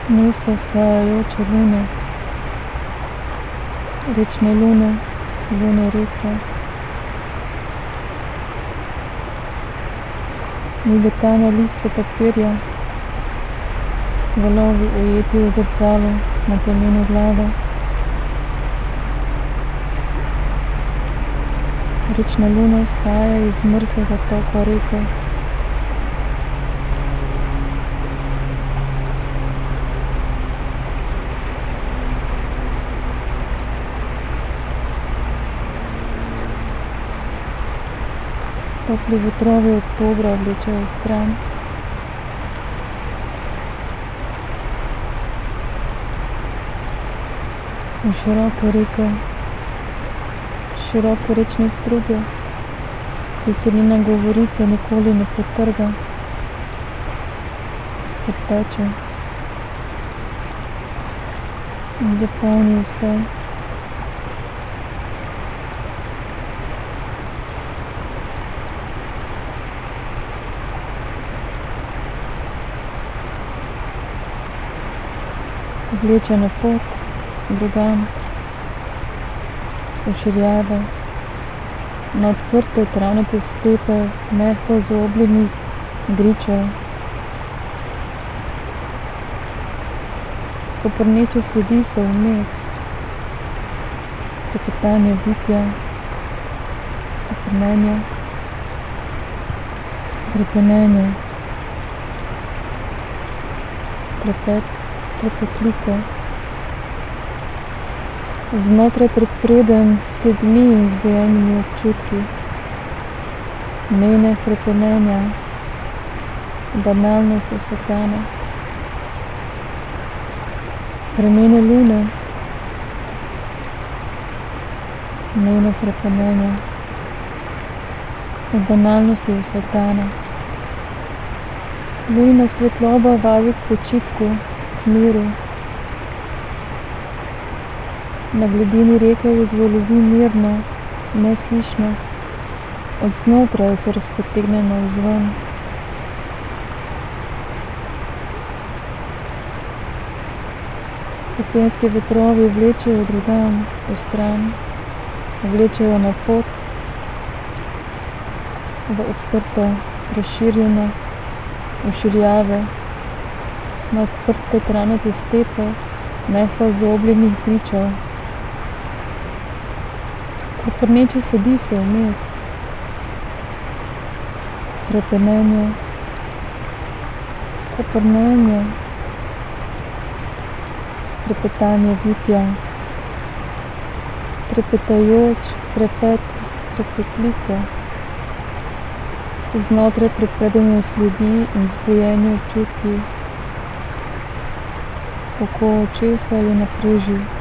Mesto vzhajajoče lune, rečne lune, lune reke. Migotanja listov papirja, valovi ujeti v zrcalu na temenu glave. Rečna luna vzhaja iz mrzlega toka reke. Topli vetrovi oktobra vlečejo stran. V široke reke, široke rečne struge, ki se njena govorica nikoli ne potrga, odteče in zapolni vse. Vleče na pot, drugam, v širjave, na odprte travnate stepe mehko zaobljenih gričev. Koprneče sledi so vmes, klepetanje bitja, oprmenje, krepenenje, klepet, klepetlike. Znotraj prepreden sledmi in zbujenimi občutki, mejne hrepenenja, banalnost vsakdana. Vremene lune, mejne hrepenenja, v banalnosti vsakdana. Lunina svetloba vabi k počitku, k miru. Na gladini reke vzvalovi mirno, neslišno, od znotraj se razpotegne navzven. Jesenski vetrovi vlečejo drugam, vstran, vlečejo na pot, v odprto, razširjeno, v širjave, na odprte travnate stepe, mehko zaobljenih gričev. Koprneče sledi so vmes, krepenenje, koprnenje, krepetanje bitja, krepetajoč krepet, krepetlike, znotraj prepredene sledi in zbujeni občutki, oko očesa je na preži.